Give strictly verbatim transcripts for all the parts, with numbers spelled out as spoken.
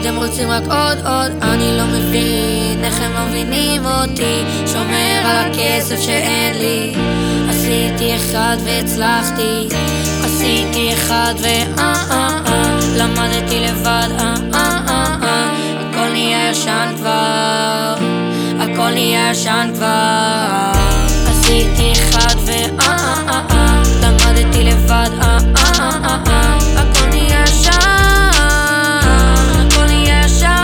אתם רוצים רק עוד עוד, אני לא מבין איך הם לא מבינים אותי. שומר על הכסף שאין לי, עשיתי אחד והצלחתי, עשיתי אחד ו אה אה אה למדתי לבד אה אה אה אה הכל נהיה ישן כבר, הכל נהיה ישן כבר. עשיתי אחד ו אה אה אה למדתי לבד אה אה אה אה הכל נהיה ישן, הכל נהיה ישן.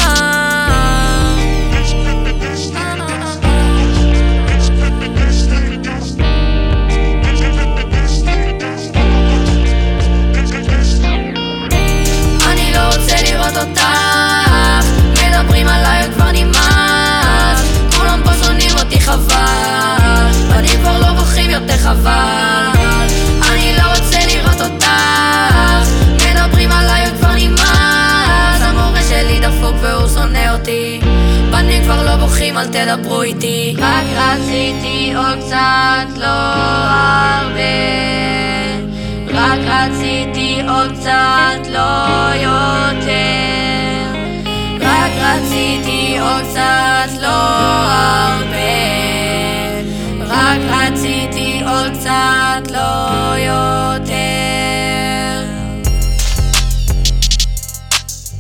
אני לא רוצה לראות אותך, מדברים עליי כבר נמאס, כולם פה שונאים אותי חבל, בנים כבר לא בוכים יותר חבל. אני לא רוצה לראות אותך, מדברים עליי כבר נמאס, המורה שלי דפוק והוא שונא אותי, בנים כבר לא בוכים אל תדברו איתי. רק רציתי עוד קצת לא הרבה, רק רציתי עוד קצת לא יותר, רק רציתי עוד קצת לא הרבה, רק רציתי עוד קצת לא יותר.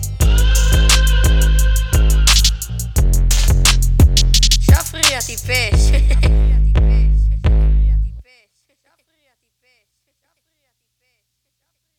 שפרי הטיפש